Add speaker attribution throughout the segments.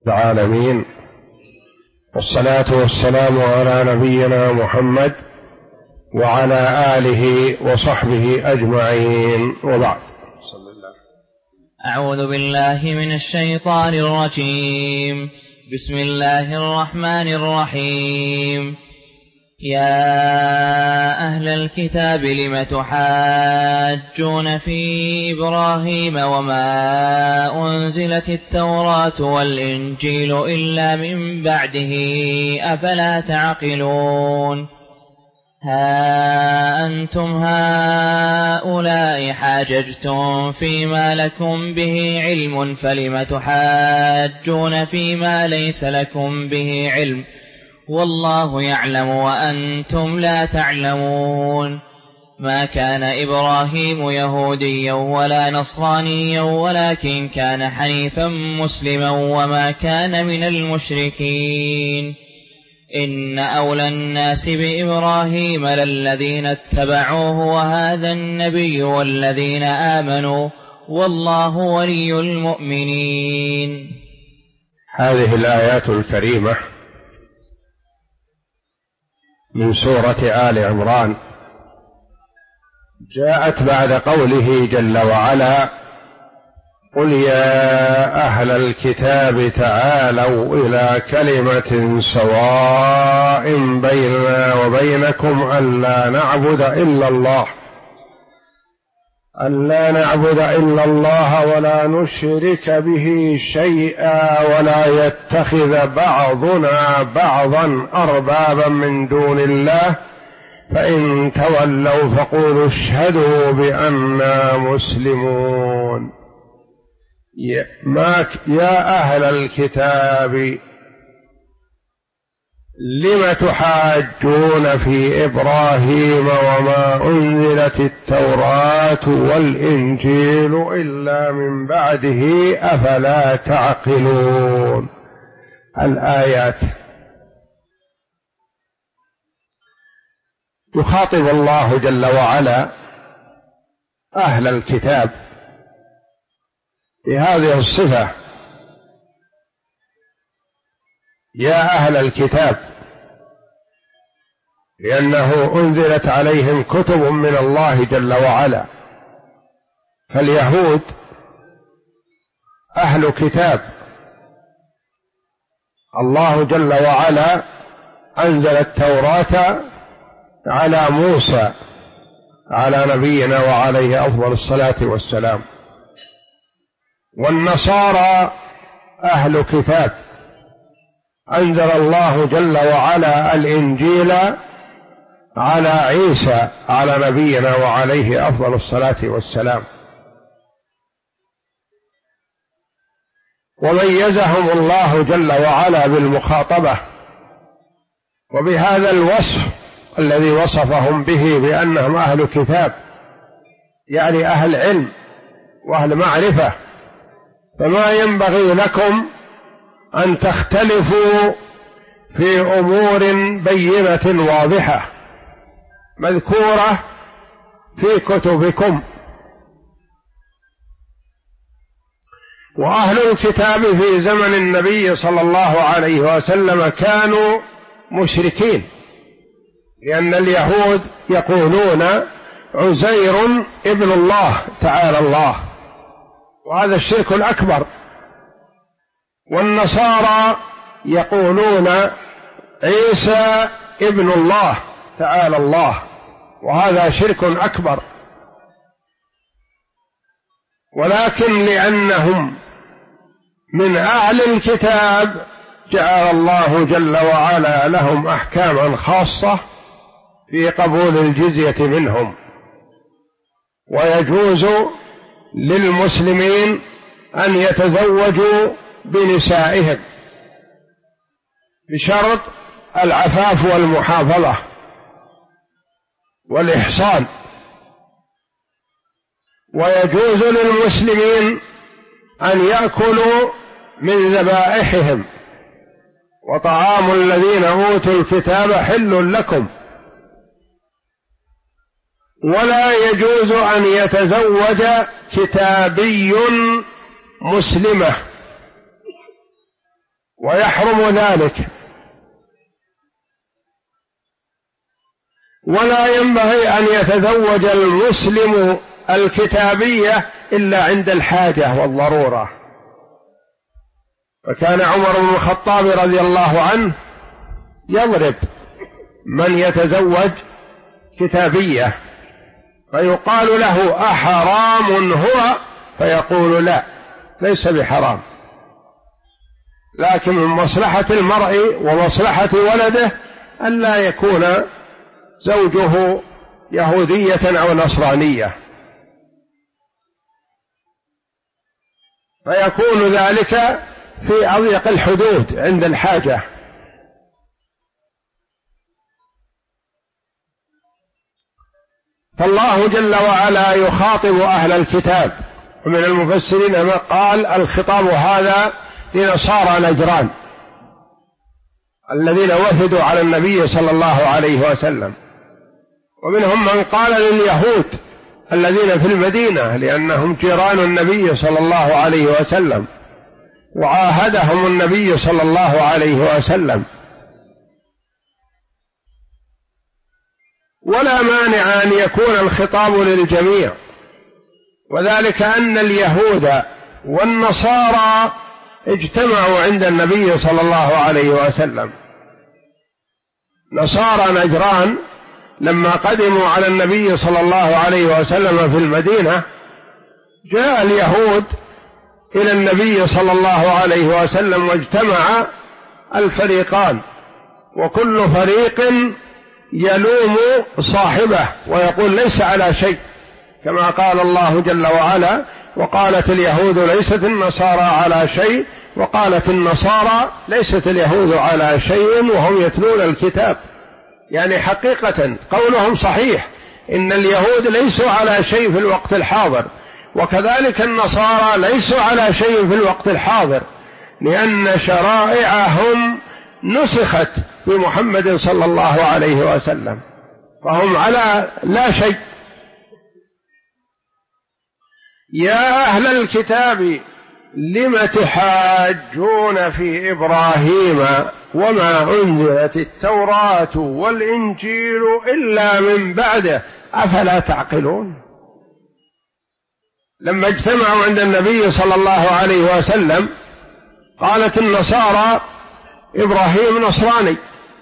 Speaker 1: العالمين، والصلاة والسلام على نبينا محمد وعلى آله وصحبه أجمعين، وبعد.
Speaker 2: أعوذ بالله من الشيطان الرجيم. بسم الله الرحمن الرحيم. يا أهل الكتاب لم تحاجون في إبراهيم وما أنزلت التوراة والإنجيل إلا من بعده أفلا تعقلون. ها أنتم هؤلاء حاججتم فيما لكم به علم فلم تحاجون فيما ليس لكم به علم والله يعلم وأنتم لا تعلمون. ما كان إبراهيم يهوديا ولا نصرانيا ولكن كان حنيفا مسلما وما كان من المشركين. إن أولى الناس بإبراهيم للذين اتبعوه وهذا النبي والذين آمنوا والله ولي المؤمنين.
Speaker 1: هذه الآيات الكريمة من سورة آل عمران جاءت بعد قوله جل وعلا: قل يا أهل الكتاب تعالوا إلى كلمة سواء بيننا وبينكم ألا نعبد إلا الله ولا نشرك به شيئا ولا يتخذ بعضنا بعضا أربابا من دون الله فإن تولوا فقولوا اشهدوا بأننا مسلمون. يا أهل الكتاب لم تحاجون في إبراهيم وما أنزلت التوراة والإنجيل إلا من بعده أفلا تعقلون. الآيات يخاطب الله جل وعلا أهل الكتاب بهذه الصفة: يا أهل الكتاب، لأنه أنزلت عليهم كتب من الله جل وعلا، فاليهود أهل كتاب. الله جل وعلا أنزل التوراة على موسى على نبينا وعليه أفضل الصلاة والسلام، والنصارى أهل كتاب، أنزل الله جل وعلا الإنجيل على عيسى على نبينا وعليه أفضل الصلاة والسلام، وميزهم الله جل وعلا بالمخاطبة وبهذا الوصف الذي وصفهم به بأنهم أهل كتاب، يعني أهل علم وأهل معرفة. فما ينبغي لكم أن تختلفوا في أمور بينة واضحة مذكورة في كتبكم. وأهل الكتاب في زمن النبي صلى الله عليه وسلم كانوا مشركين، لأن اليهود يقولون عزير ابن الله تعالى الله، وهذا الشرك الأكبر. والنصارى يقولون عيسى ابن الله تعالى الله، وهذا شرك أكبر. ولكن لأنهم من أهل الكتاب جعل الله جل وعلا لهم أحكاما خاصة في قبول الجزية منهم، ويجوز للمسلمين أن يتزوجوا بنسائهم بشرط العفاف والمحافظة والإحصان، ويجوز للمسلمين أن يأكلوا من ذبائحهم، وطعام الذين أوتوا الكتاب حل لكم. ولا يجوز أن يتزوج كتابي مسلمة ويحرم ذلك. ولا ينبغي أن يتزوج المسلم الكتابية إلا عند الحاجة والضرورة. وكان عمر بن الخطاب رضي الله عنه يضرب من يتزوج كتابية، فيقال له: أحرام هو؟ فيقول: لا، ليس بحرام، لكن من مصلحة المرء ومصلحة ولده أن لا يكون زوجه يهودية أو نصرانية، فيكون ذلك في أضيق الحدود عند الحاجة. فالله جل وعلا يخاطب أهل الكتاب، ومن المفسرين من قال الخطاب هذا لنصارى نجران الذين وفدوا على النبي صلى الله عليه وسلم، ومنهم من قال لليهود الذين في المدينة لأنهم جيران النبي صلى الله عليه وسلم وعاهدهم النبي صلى الله عليه وسلم. ولا مانع أن يكون الخطاب للجميع، وذلك أن اليهود والنصارى اجتمعوا عند النبي صلى الله عليه وسلم. نصارى نجران لما قدموا على النبي صلى الله عليه وسلم في المدينة، جاء اليهود إلى النبي صلى الله عليه وسلم واجتمع الفريقان، وكل فريق يلوم صاحبه ويقول ليس على شيء، كما قال الله جل وعلا: وقالت اليهود ليست النصارى على شيء، وقالت النصارى ليست اليهود على شيء وهم يتلون الكتاب. يعني حقيقة قولهم صحيح، إن اليهود ليسوا على شيء في الوقت الحاضر، وكذلك النصارى ليسوا على شيء في الوقت الحاضر، لأن شرائعهم نسخت بمحمد صلى الله عليه وسلم، فهم على لا شيء. يا أهل الكتاب لم تحاجون في إبراهيم وما أنزلت التوراة والإنجيل إلا من بعده أفلا تعقلون. لما اجتمعوا عند النبي صلى الله عليه وسلم قالت النصارى: إبراهيم نصراني،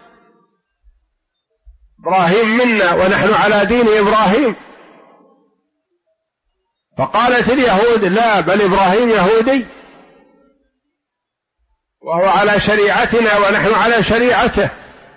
Speaker 1: إبراهيم منا ونحن على دين إبراهيم. فقالت اليهود: لا، بل إبراهيم يهودي وهو على شريعتنا ونحن على شريعته.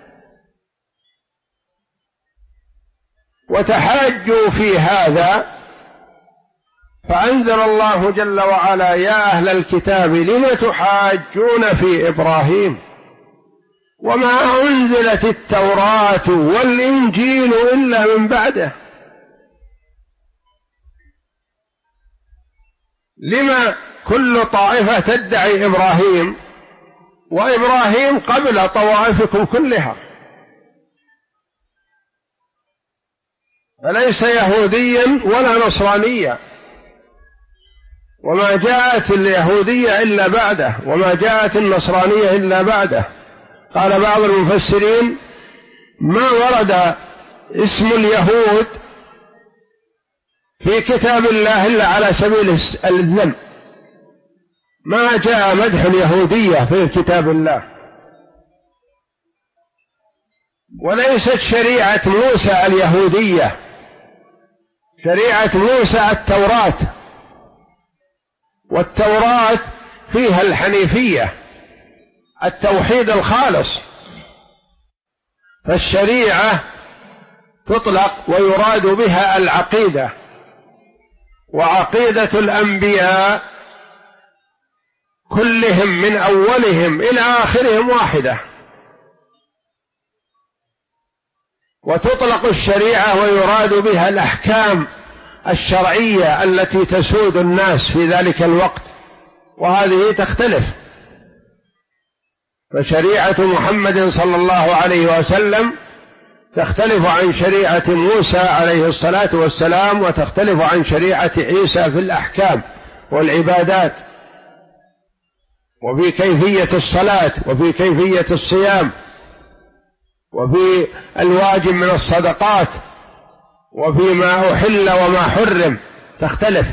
Speaker 1: وتحاجوا في هذا، فأنزل الله جل وعلا: يا أهل الكتاب لم تحاجون في إبراهيم وما أنزلت التوراة والإنجيل إلا من بعده. لما كل طائفة تدعي إبراهيم وإبراهيم قبل طوائفكم كلها، فليس يهوديا ولا نصرانيا، وما جاءت اليهودية إلا بعده وما جاءت النصرانية إلا بعده. قال بعض المفسرين: ما ورد اسم اليهود في كتاب الله إلا على سبيل الذم، ما جاء مدح اليهودية في كتاب الله. وليست شريعة موسى اليهودية، شريعة موسى التوراة، والتوراة فيها الحنيفية، التوحيد الخالص. فالشريعة تطلق ويراد بها العقيدة، وعقيدة الأنبياء كلهم من أولهم إلى آخرهم واحدة. وتطلق الشريعة ويراد بها الأحكام الشرعية التي تسود الناس في ذلك الوقت، وهذه تختلف. فشريعة محمد صلى الله عليه وسلم تختلف عن شريعة موسى عليه الصلاة والسلام، وتختلف عن شريعة عيسى في الأحكام والعبادات. وفي كيفية الصلاة وفي كيفية الصيام وفي الواجب من الصدقات وفي ما أحل وما حرم تختلف.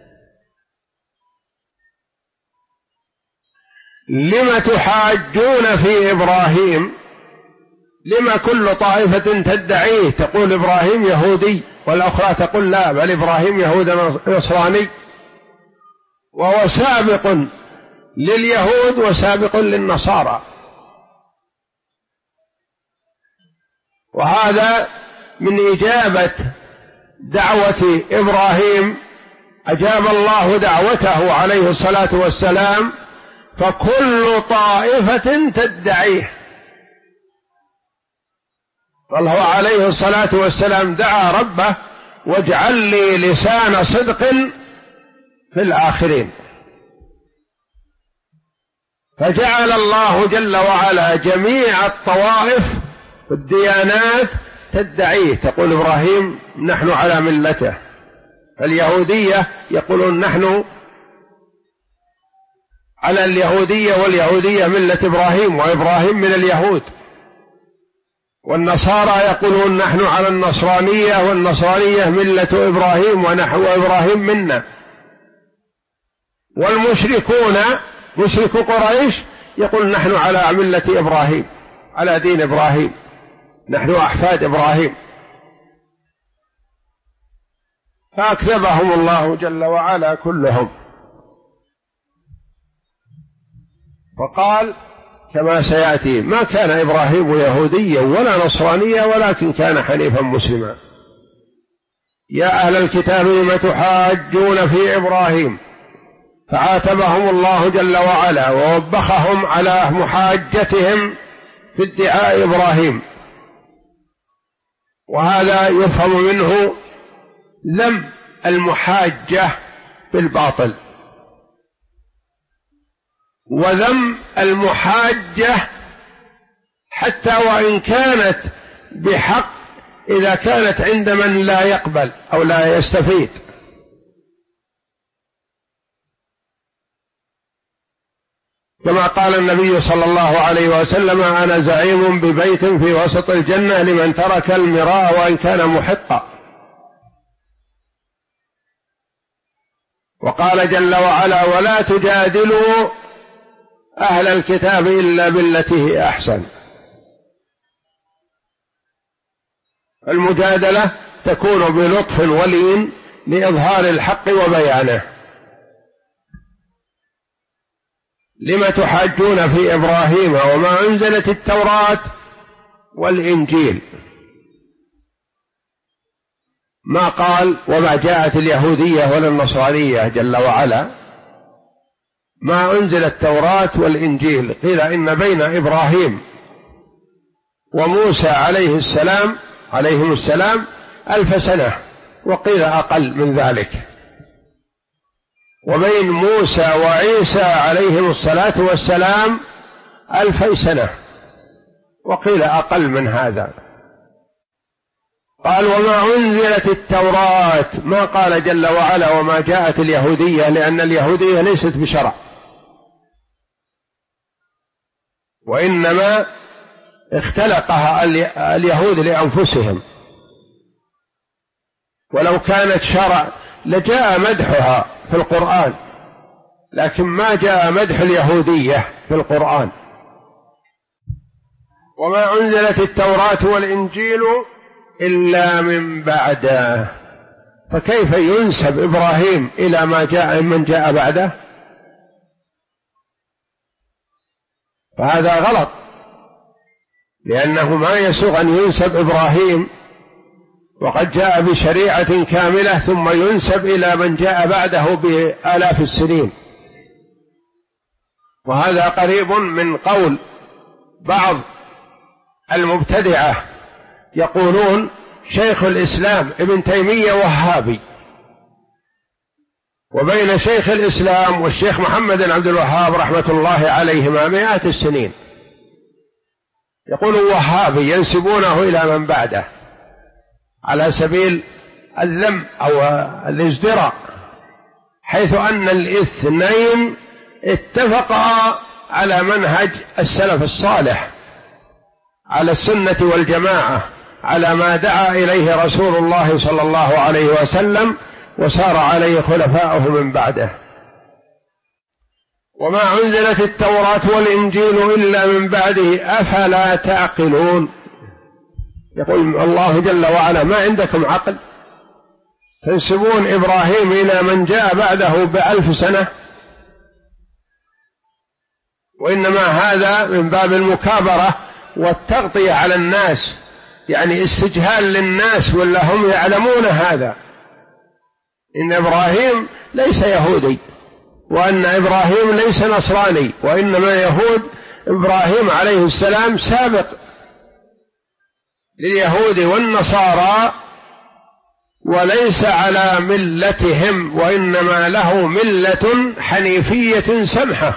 Speaker 1: لم تحاجون في إبراهيم؟ لما كل طائفة تدعيه تقول إبراهيم يهودي والأخرى تقول لا بل إبراهيم يهود نصراني، وهو سابق لليهود وسابق للنصارى. وهذا من إجابة دعوة إبراهيم، أجاب الله دعوته عليه الصلاة والسلام، فكل طائفة تدعيه. بل هو عليه الصلاة والسلام دعا ربه واجعل لي لسان صدق في الآخرين، فجعل الله جل وعلا جميع الطوائف والديانات تدعيه، تقول إبراهيم نحن على ملته. اليهودية يقولون نحن على اليهودية واليهودية ملة إبراهيم وإبراهيم من اليهود، والنصارى يقولون نحن على النصرانية والنصرانية ملة إبراهيم ونحو إبراهيم منا، والمشركون مشرك قريش يقول نحن على ملة إبراهيم على دين إبراهيم، نحن أحفاد إبراهيم. فأكذبهم الله جل وعلا كلهم، وقال كما سيأتي ما كان إبراهيم يهوديا ولا نصرانيا ولكن كان حنيفا مسلما. يا أهل الكتاب لم تحاجون في إبراهيم، فعاتبهم الله جل وعلا ووبخهم على محاجتهم في ادعاء إبراهيم، وهذا يفهم منه ذم المحاجة بالباطل وذم المحاجة حتى وإن كانت بحق إذا كانت عند من لا يقبل أو لا يستفيد. كما قال النبي صلى الله عليه وسلم أنا زعيم ببيت في وسط الجنة لمن ترك المراء وإن كان محقا. وقال جل وعلا ولا تجادلوا أهل الكتاب إلا بالتي هي أحسن. المجادلة تكون بلطف ولين لإظهار الحق وبيانه. لم تحاجون في إبراهيم وما أنزلت التوراة والإنجيل، ما قال وما جاءت اليهودية ولا النصرانية جل وعلا، ما أنزل التوراة والإنجيل. قيل إن بين إبراهيم وموسى عليهم السلام 1000 سنة، وقيل أقل من ذلك. وبين موسى وعيسى عليهم الصلاة والسلام 2000 سنة، وقيل أقل من هذا. قال وما أنزلت التوراة، ما قال جل وعلا وما جاءت اليهودية، لأن اليهودية ليست بشرع، وإنما اختلقها اليهود لأنفسهم، ولو كانت شرع لجاء مدحها في القرآن، لكن ما جاء مدح اليهودية في القرآن. وما أنزلت التوراة والإنجيل إلا من بعده، فكيف ينسب إبراهيم إلى من جاء بعده؟ فهذا غلط، لأنه ما يسوغ أن ينسب إبراهيم وقد جاء بشريعة كاملة ثم ينسب إلى من جاء بعده بآلاف السنين. وهذا قريب من قول بعض المبتدعة، يقولون شيخ الإسلام ابن تيمية وهابي، وبين شيخ الإسلام والشيخ محمد بن عبد الوهاب رحمة الله عليهما 100 السنين. يقولون وهابي ينسبونه إلى من بعده على سبيل الذم أو الازدراء، حيث أن الاثنين اتفقا على منهج السلف الصالح، على السنة والجماعة، على ما دعا إليه رسول الله صلى الله عليه وسلم وسار عليه خلفاؤه من بعده. وما أنزلت التوراة والإنجيل إلا من بعده أفلا تعقلون. يقول الله جل وعلا: ما عندكم عقل؟ تنسبون إبراهيم إلى من جاء بعده ب1000 سنة، وإنما هذا من باب المكابرة والتغطية على الناس، يعني استجهال للناس، ولا هم يعلمون هذا، إن إبراهيم ليس يهودي، وأن إبراهيم ليس نصراني، وإنما يهود إبراهيم عليه السلام سابق لليهود والنصارى، وليس على ملتهم، وإنما له ملة حنيفية سمحة.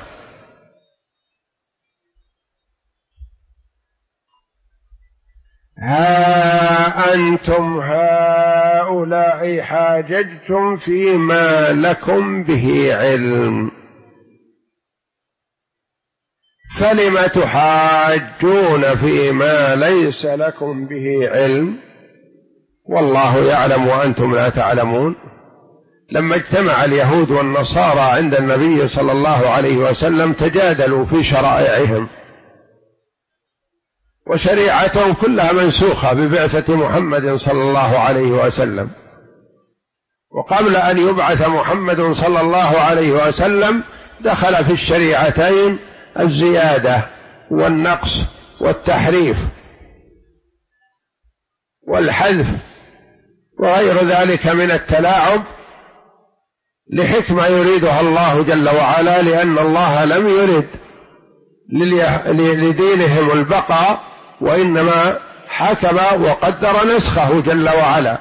Speaker 1: ها أنتم هؤلاء حاججتم فيما لكم به علم، فلم تحاجون فيما ليس لكم به علم والله يعلم وأنتم لا تعلمون. لما اجتمع اليهود والنصارى عند النبي صلى الله عليه وسلم تجادلوا في شرائعهم، وشريعتهم كلها منسوخة ببعثة محمد صلى الله عليه وسلم. وقبل أن يبعث محمد صلى الله عليه وسلم دخل في الشريعتين الزيادة والنقص والتحريف والحذف وغير ذلك من التلاعب، لحكمة يريدها الله جل وعلا، لأن الله لم يرد لدينهم البقاء، وإنما حكم وقدر نسخه جل وعلا.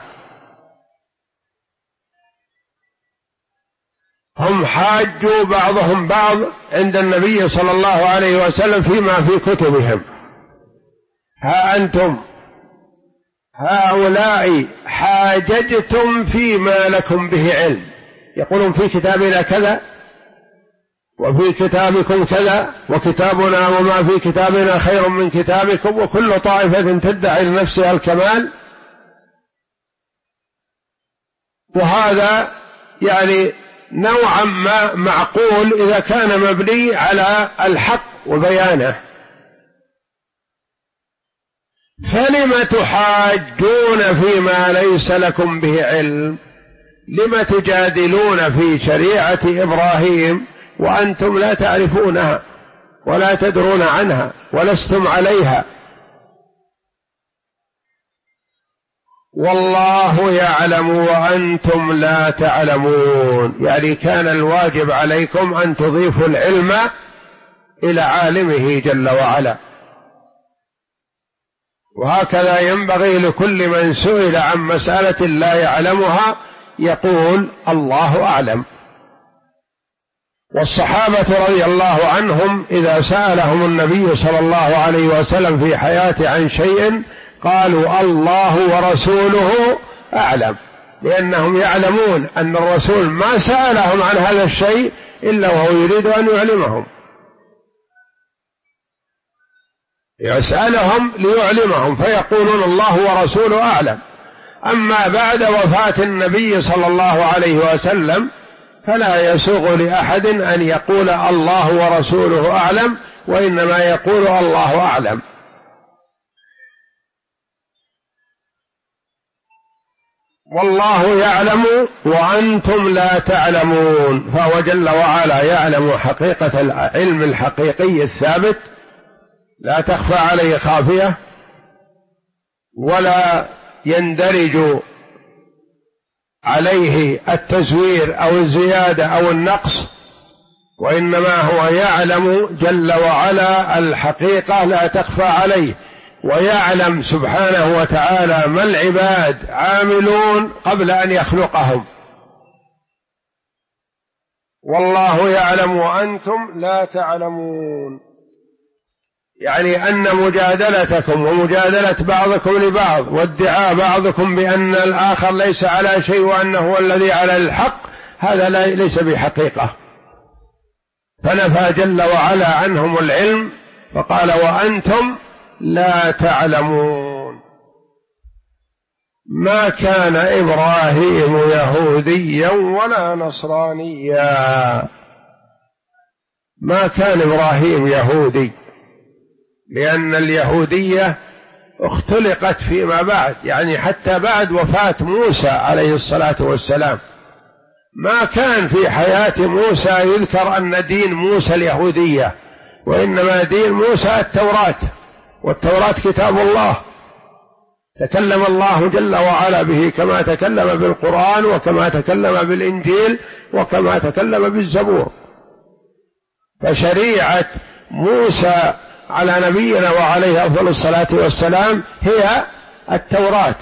Speaker 1: هم حاجوا بعضهم بعض عند النبي صلى الله عليه وسلم فيما في كتبهم. ها أنتم هؤلاء حاججتم فيما لكم به علم، يقولون في كتابنا كذا وفي كتابكم كذا، وكتابنا وما في كتابنا خير من كتابكم، وكل طائفة تدعي لنفسها الكمال. وهذا يعني نوعا ما معقول إذا كان مبني على الحق وبيانه. فلم تحاجون فيما ليس لكم به علم، لم تجادلون في شريعة إبراهيم وأنتم لا تعرفونها ولا تدرون عنها ولستم عليها، والله يعلم وأنتم لا تعلمون. يعني كان الواجب عليكم أن تضيفوا العلم إلى عالمه جل وعلا. وهكذا ينبغي لكل من سئل عن مسألة لا يعلمها يقول الله أعلم. والصحابة رضي الله عنهم إذا سألهم النبي صلى الله عليه وسلم في حياته عن شيء قالوا الله ورسوله أعلم، لأنهم يعلمون أن الرسول ما سألهم عن هذا الشيء إلا وهو يريد أن يعلمهم، يسألهم ليعلمهم، فيقولون الله ورسوله أعلم. أما بعد وفاة النبي صلى الله عليه وسلم فلا يسوغ لأحد أن يقول الله ورسوله أعلم، وإنما يقول الله أعلم. والله يعلم وأنتم لا تعلمون، فهو جل وعلا يعلم حقيقة العلم الحقيقي الثابت، لا تخفى عليه خافية ولا يندرج عليه التزوير أو الزيادة أو النقص، وإنما هو يعلم جل وعلا الحقيقة لا تخفى عليه، ويعلم سبحانه وتعالى ما العباد عاملون قبل أن يخلقهم. والله يعلم وأنتم لا تعلمون، يعني أن مجادلتكم ومجادلة بعضكم لبعض وادعاء بعضكم بأن الآخر ليس على شيء وأنه هو الذي على الحق، هذا ليس بحقيقة، فنفى جل وعلا عنهم العلم فقال وأنتم لا تعلمون. ما كان إبراهيم يهوديا ولا نصرانيا، ما كان إبراهيم يهودي، لأن اليهودية اختلقت فيما بعد، يعني حتى بعد وفاة موسى عليه الصلاة والسلام ما كان في حياة موسى يذكر أن دين موسى اليهودية، وإنما دين موسى التوراة، والتوراة كتاب الله تكلم الله جل وعلا به كما تكلم بالقرآن وكما تكلم بالإنجيل وكما تكلم بالزبور. فشريعة موسى على نبينا وعليه أفضل الصلاة والسلام هي التوراة،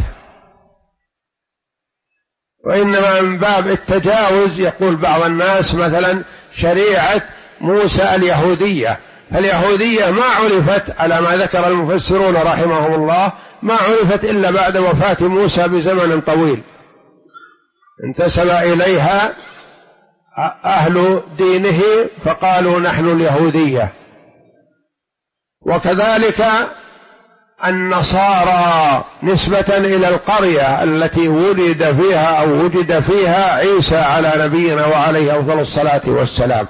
Speaker 1: وإنما من باب التجاوز يقول بعض الناس مثلا شريعة موسى اليهودية، فاليهودية ما عرفت على ما ذكر المفسرون رحمهم الله، ما عرفت إلا بعد وفاة موسى بزمن طويل انتسب إليها أهل دينه فقالوا نحن اليهودية. وكذلك النصارى نسبة إلى القرية التي ولد فيها أو وجد فيها عيسى على نبينا وعليه أفضل الصلاة والسلام.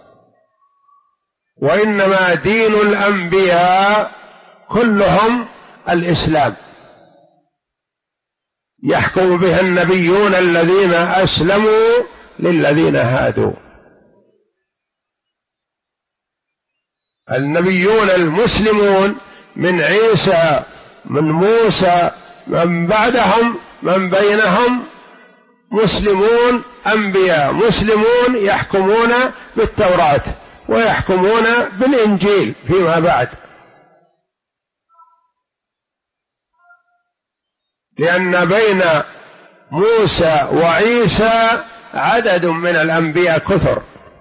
Speaker 1: وإنما دين الأنبياء كلهم الإسلام، يحكم بها النبيون الذين أسلموا للذين هادوا. النبيون المسلمون من عيسى من موسى من بعدهم من بينهم مسلمون أنبياء مسلمون يحكمون بالتوراة ويحكمون بالإنجيل فيما بعد، لأن بين موسى وعيسى عدد من الأنبياء كثر،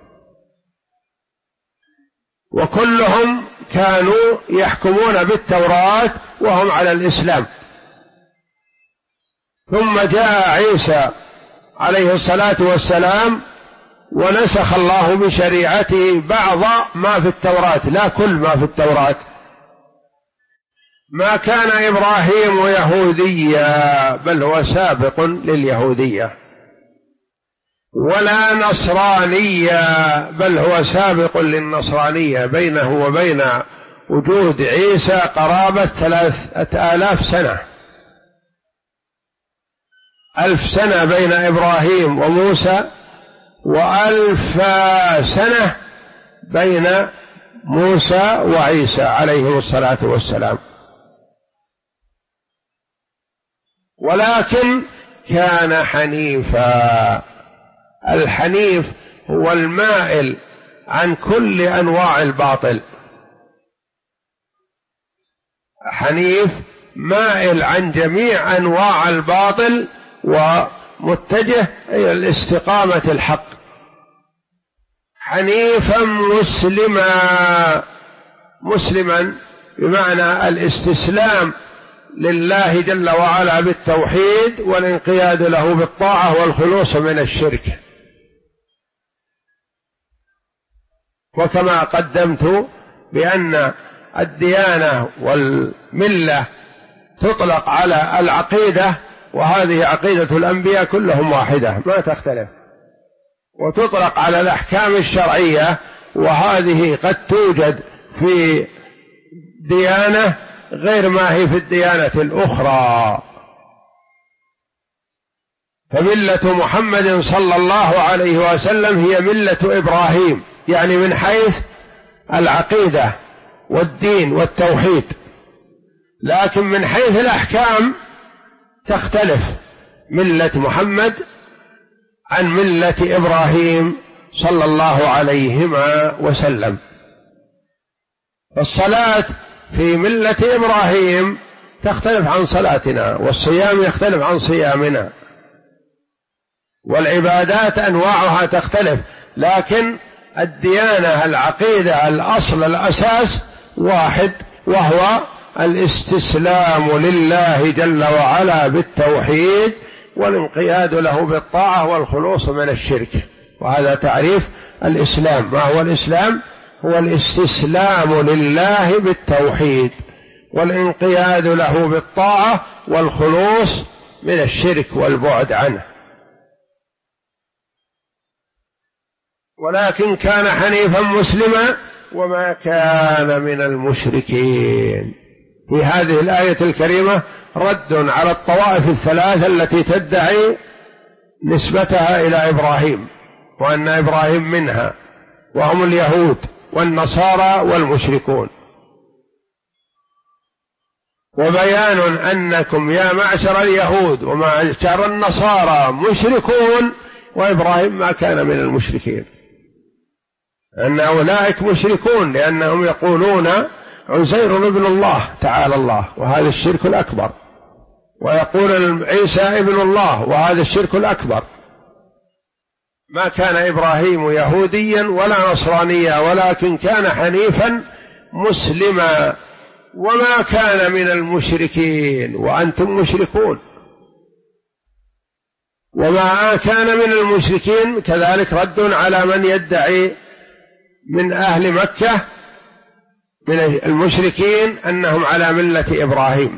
Speaker 1: وكلهم كانوا يحكمون بالتوراة وهم على الإسلام. ثم جاء عيسى عليه الصلاة والسلام ونسخ الله بشريعته بعض ما في التوراة، لا كل ما في التوراة. ما كان إبراهيم يهوديا بل هو سابق لليهودية، ولا نصرانيا بل هو سابق للنصرانية، بينه وبين وجود عيسى قرابة 3000 سنة، 1000 سنة بين إبراهيم وموسى، و1000 سنة بين موسى وعيسى عليهم الصلاة والسلام. ولكن كان حنيفا. الحنيف هو المائل عن كل أنواع الباطل، حنيف مائل عن جميع أنواع الباطل ومتجه إلى الاستقامة الحق، حنيفا مسلما بمعنى الاستسلام لله جل وعلا بالتوحيد والانقياد له بالطاعة والخلوص من الشرك. وكما قدمت بأن الديانة والملة تطلق على العقيدة، وهذه عقيدة الأنبياء كلهم واحدة ما تختلف، وتطلق على الأحكام الشرعية، وهذه قد توجد في ديانة غير ما هي في الديانة الأخرى. فملة محمد صلى الله عليه وسلم هي ملة إبراهيم، يعني من حيث العقيدة والدين والتوحيد، لكن من حيث الأحكام تختلف ملة محمد عن ملة إبراهيم صلى الله عليهما وسلم. الصلاة في ملة إبراهيم تختلف عن صلاتنا، والصيام يختلف عن صيامنا، والعبادات أنواعها تختلف، لكن الديانة العقيدة الأصل الأساس واحد، وهو الاستسلام لله جل وعلا بالتوحيد والانقياد له بالطاعة والخلوص من الشرك. وهذا تعريف الإسلام. ما هو الإسلام؟ هو الاستسلام لله بالتوحيد والانقياد له بالطاعة والخلوص من الشرك والبعد عنه. ولكن كان حنيفا مسلما وما كان من المشركين. في هذه الآية الكريمة رد على الطوائف الثلاث التي تدعي نسبتها إلى إبراهيم وأن إبراهيم منها، وهم اليهود والنصارى والمشركون، وبيان أنكم يا معشر اليهود ومعشر النصارى مشركون، وإبراهيم ما كان من المشركين، أن أولئك مشركون لأنهم يقولون عزير ابن الله تعالى الله، وهذا الشرك الأكبر، ويقول عيسى ابن الله، وهذا الشرك الأكبر. ما كان إبراهيم يهوديا ولا نصرانيا، ولكن كان حنيفا مسلما وما كان من المشركين، وأنتم مشركون. وما كان من المشركين كذلك رد على من يدعي من أهل مكة من المشركين أنهم على ملة إبراهيم.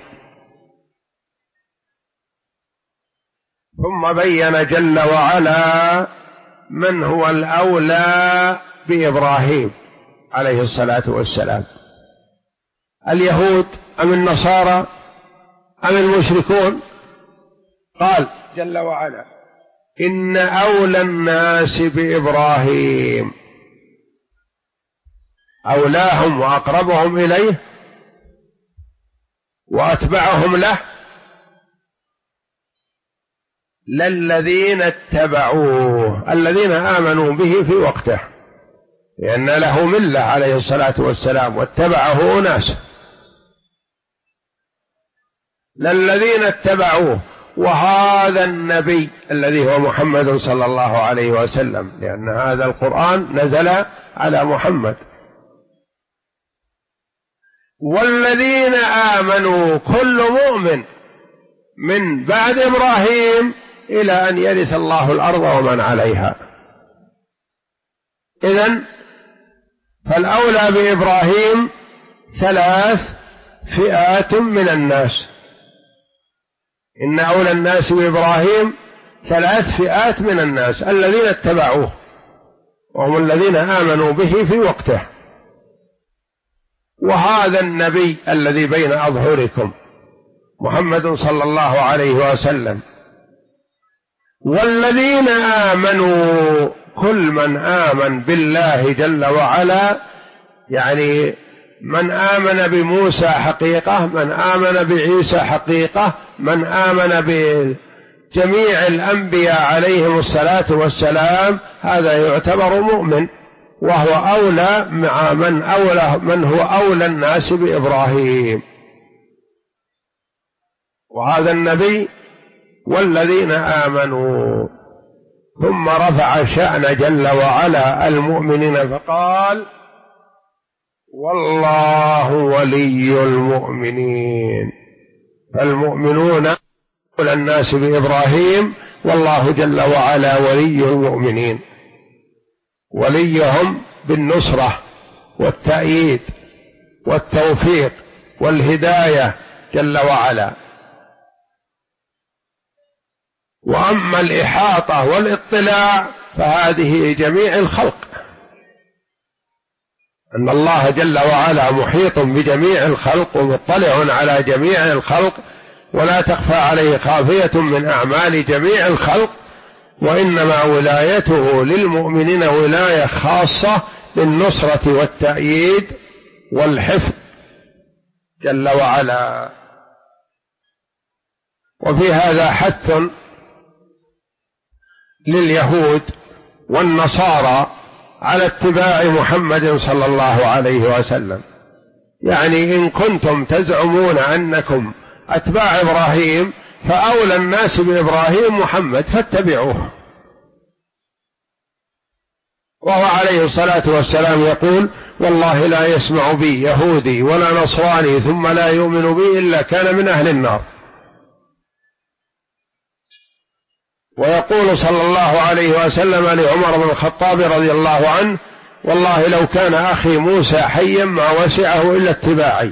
Speaker 1: ثم بين جل وعلا من هو الأولى بإبراهيم عليه الصلاة والسلام، اليهود أم النصارى أم المشركون؟ قال جل وعلا إن أولى الناس بإبراهيم، أولاهم وأقربهم إليه وأتبعهم له للذين اتبعوه، الذين آمنوا به في وقته، لأن له ملة عليه الصلاة والسلام واتبعه أناس، للذين اتبعوه. وهذا النبي الذي هو محمد صلى الله عليه وسلم، لأن هذا القرآن نزل على محمد. والذين آمنوا، كل مؤمن من بعد إبراهيم إلى أن يرث الله الأرض ومن عليها. إذن فالأولى بإبراهيم ثلاث فئات من الناس، إن أولى الناس بإبراهيم ثلاث فئات من الناس: الذين اتبعوه وهم الذين آمنوا به في وقته، وهذا النبي الذي بين أظهركم محمد صلى الله عليه وسلم، والذين آمنوا، كل من آمن بالله جل وعلا، يعني من آمن بموسى حقيقة، من آمن بعيسى حقيقة، من آمن بجميع الأنبياء عليهم الصلاة والسلام، هذا يعتبر مؤمن، وهو أولى مع من هو أولى الناس بإبراهيم، وهذا النبي والذين آمنوا. ثم رفع شأن جل وعلا المؤمنين فقال: والله ولي المؤمنين. فالمؤمنون أولى الناس بإبراهيم، والله جل وعلا ولي المؤمنين، وليهم بالنصرة والتأييد والتوفيق والهداية جل وعلا. وأما الإحاطة والاطلاع فهذه جميع الخلق، أن الله جل وعلا محيط بجميع الخلق ومطلع على جميع الخلق، ولا تخفى عليه خافية من أعمال جميع الخلق، وإنما ولايته للمؤمنين ولاية خاصة بالنصرة والتأييد والحفظ جل وعلا. وفي هذا حث لليهود والنصارى على اتباع محمد صلى الله عليه وسلم، يعني إن كنتم تزعمون أنكم أتباع إبراهيم فأولى الناس بإبراهيم محمد فاتبعوه. وهو عليه الصلاة والسلام يقول: والله لا يسمع بي يهودي ولا نصراني ثم لا يؤمن بي إلا كان من أهل النار. ويقول صلى الله عليه وسلم لعمر بن الخطاب رضي الله عنه: والله لو كان أخي موسى حيا ما وسعه إلا اتباعي،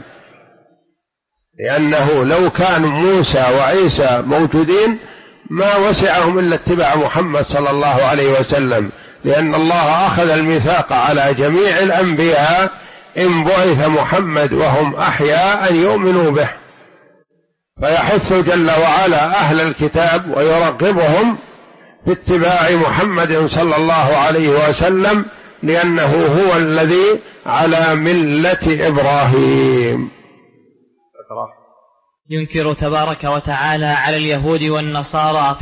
Speaker 1: لأنه لو كان موسى وعيسى موجودين ما وسعهم إلا اتباع محمد صلى الله عليه وسلم، لأن الله أخذ الميثاق على جميع الأنبياء إن بعث محمد وهم أحياء أن يؤمنوا به، فيحث جل وعلا أهل الكتاب ويرغبهم في اتباع محمد صلى الله عليه وسلم، لأنه هو الذي على ملة إبراهيم.
Speaker 2: ينكر تبارك وتعالى على اليهود والنصارى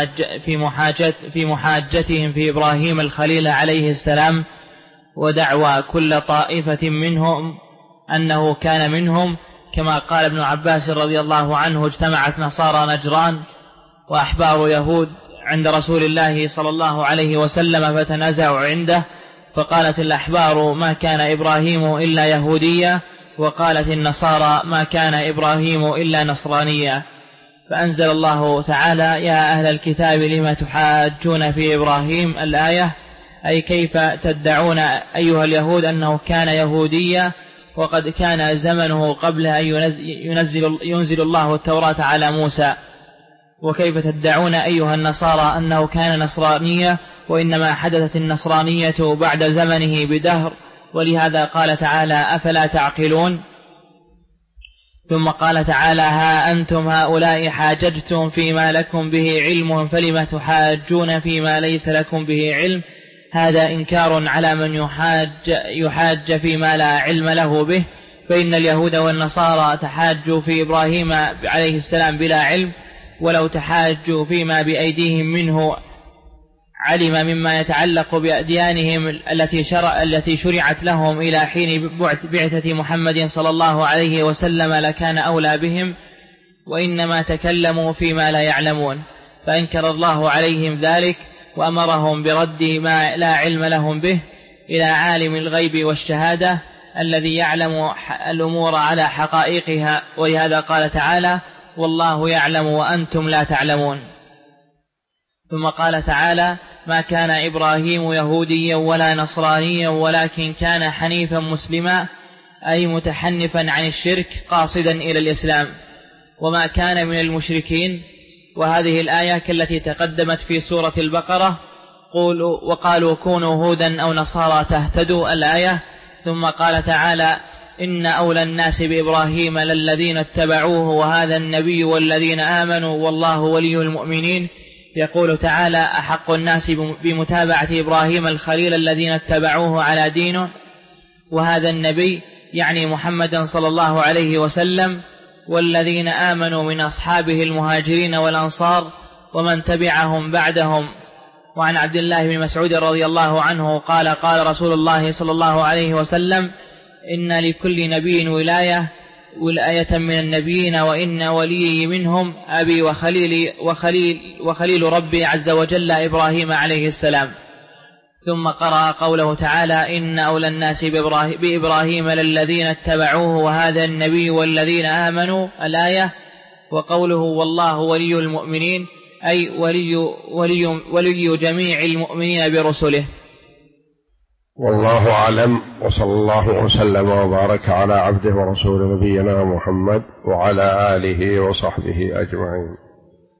Speaker 2: في محاجتهم في إبراهيم الخليل عليه السلام، ودعوى كل طائفة منهم أنه كان منهم، كما قال ابن عباس رضي الله عنه: اجتمعت نصارى نجران وأحبار يهود عند رسول الله صلى الله عليه وسلم فتنازعوا عنده، فقالت الأحبار: ما كان إبراهيم إلا يهوديا، وقالت النصارى: ما كان إبراهيم إلا نصرانيا. فأنزل الله تعالى: يا أهل الكتاب لم تحاجون في إبراهيم، الآية، أي كيف تدعون أيها اليهود أنه كان يهوديا وقد كان زمنه قبل أن ينزل الله التوراة على موسى، وكيف تدعون أيها النصارى أنه كان نصرانيا وإنما حدثت النصرانية بعد زمنه بدهر، ولهذا قال تعالى: أفلا تعقلون. ثم قال تعالى: ها أنتم هؤلاء حاججتم فيما لكم به علم فلم تحاجون فيما ليس لكم به علم. هذا إنكار على من يحاج فيما لا علم له به، فإن اليهود والنصارى تحاجوا في إبراهيم عليه السلام بلا علم، ولو تحاجوا فيما بأيديهم منه علم مما يتعلق بأديانهم التي شرعت لهم إلى حين بعثة محمد صلى الله عليه وسلم لكان أولى بهم، وإنما تكلموا فيما لا يعلمون، فأنكر الله عليهم ذلك وأمرهم برد ما لا علم لهم به إلى عالم الغيب والشهادة الذي يعلم الأمور على حقائقها، ولهذا قال تعالى: والله يعلم وأنتم لا تعلمون. ثم قال تعالى: ما كان إبراهيم يهوديا ولا نصرانيا ولكن كان حنيفا مسلما، أي متحنفا عن الشرك قاصدا إلى الإسلام، وما كان من المشركين. وهذه الآية كالتي تقدمت في سورة البقرة: وقالوا كونوا هودا أو نصارى تهتدوا، الآية. ثم قال تعالى: إن أولى الناس بإبراهيم للذين اتبعوه وهذا النبي والذين آمنوا والله ولي المؤمنين. يقول تعالى: أحق الناس بمتابعة إبراهيم الخليل الذين اتبعوه على دينه، وهذا النبي يعني محمدا صلى الله عليه وسلم، والذين آمنوا من أصحابه المهاجرين والأنصار ومن تبعهم بعدهم. وعن عبد الله بن مسعود رضي الله عنه قال: قال رسول الله صلى الله عليه وسلم: إن لكل نبي ولاية من النبيين، وإن ولي منهم أبي وخليل ربي عز وجل إبراهيم عليه السلام. ثم قرأ قوله تعالى: إن أولى الناس بإبراهيم للذين اتبعوه وهذا النبي والذين آمنوا، الآية. وقوله: والله ولي المؤمنين، أي ولي جميع المؤمنين برسله.
Speaker 1: والله أعلم، وصلى الله وسلم وبارك على عبده ورسول نبينا محمد وعلى آله وصحبه أجمعين.